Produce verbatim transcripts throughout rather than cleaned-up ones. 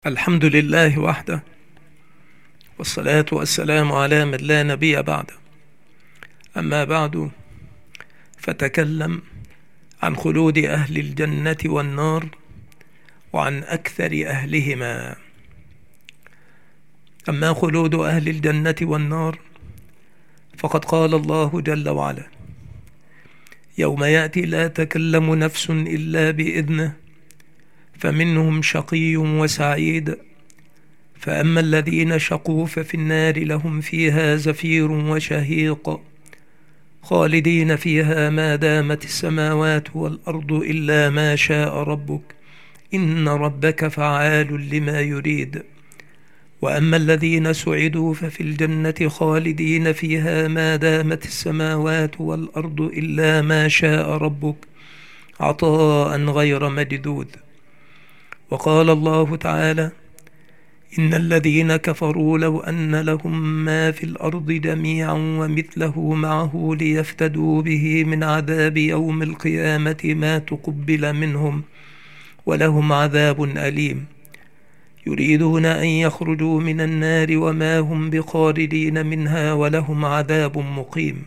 الحمد لله وحده، والصلاة والسلام على من لا نبي بعده. أما بعد، فتكلم عن خلود أهل الجنة والنار وعن أكثر أهلهما. أما خلود أهل الجنة والنار فقد قال الله جل وعلا: يوم يأتي لا تكلم نفس إلا بإذنه فمنهم شقي وسعيد، فأما الذين شقوا ففي النار لهم فيها زفير وشهيق خالدين فيها ما دامت السماوات والأرض إلا ما شاء ربك إن ربك فعال لما يريد. وأما الذين سعدوا ففي الجنة خالدين فيها ما دامت السماوات والأرض إلا ما شاء ربك عطاء غير مجدود. وقال الله تعالى: إن الذين كفروا لو أن لهم ما في الأرض جميعا ومثله معه ليفتدوا به من عذاب يوم القيامة ما تقبل منهم ولهم عذاب أليم. يريدون أن يخرجوا من النار وما هم بخارجين منها ولهم عذاب مقيم.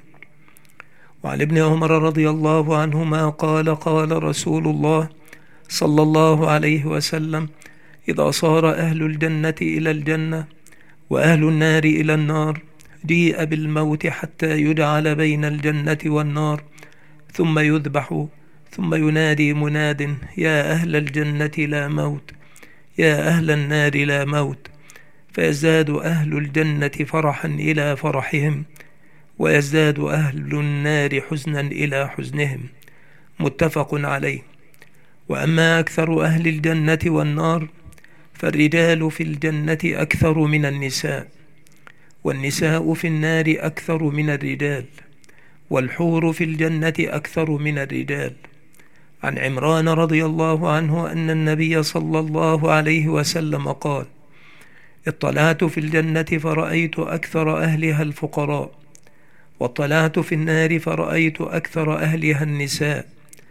وعن ابن عمر رضي الله عنهما قال: قال رسول الله صلى الله عليه وسلم: إذا صار أهل الجنة إلى الجنة وأهل النار إلى النار جيء بالموت حتى يجعل بين الجنة والنار ثم يذبح، ثم ينادي مناد: يا أهل الجنة لا موت، يا أهل النار لا موت، فيزداد أهل الجنة فرحا إلى فرحهم ويزداد أهل النار حزنا إلى حزنهم. متفق عليه. وأما أكثر أهل الجنة والنار فالرجال في الجنة أكثر من النساء، والنساء في النار أكثر من الرجال، والحور في الجنة أكثر من الرجال. عن عمران رضي الله عنه أن النبي صلى الله عليه وسلم قال: اطلعت في الجنة فرأيت أكثر أهلها الفقراء، واطلعت في النار فرأيت أكثر أهلها النساء.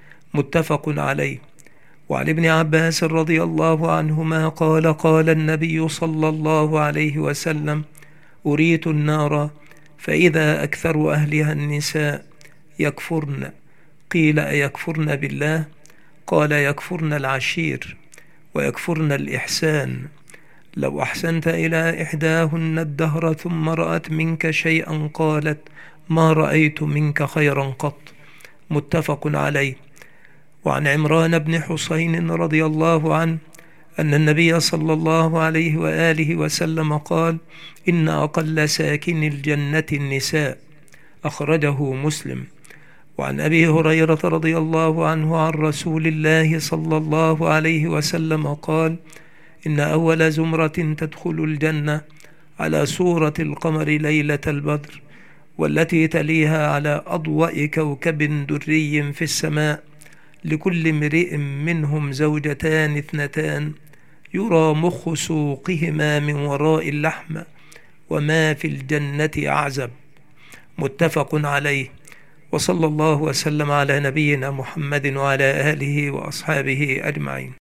متفق عليه. وعن ابن عباس رضي الله عنهما قال: قال النبي صلى الله عليه وسلم: أريت النار فإذا أكثر أهلها النساء يكفرن. قيل: أيكفرن بالله؟ قال: يكفرن العشير ويكفرن الإحسان. لو أحسنت إلى إحداهن الدهر ثم رأت منك شيئا قالت: ما رأيت منك خيرا قط. متفق عليه. وعن عمران بن حسين رضي الله عنه أن النبي صلى الله عليه وآله وسلم قال: إن أقل ساكن الجنة النساء. أخرجه مسلم. وعن أبي هريرة رضي الله عنه عن رسول الله صلى الله عليه وسلم قال: إن أول زمرة تدخل الجنة على صورة القمر ليلة البدر، والتي تليها على أضواء كوكب دري في السماء، لكل امرئ منهم زوجتان اثنتان يرى مخ سوقهما من وراء اللحم وما في الجنة أعزب. متفق عليه. وصلى الله وسلم على نبينا محمد وعلى آله وأصحابه أجمعين.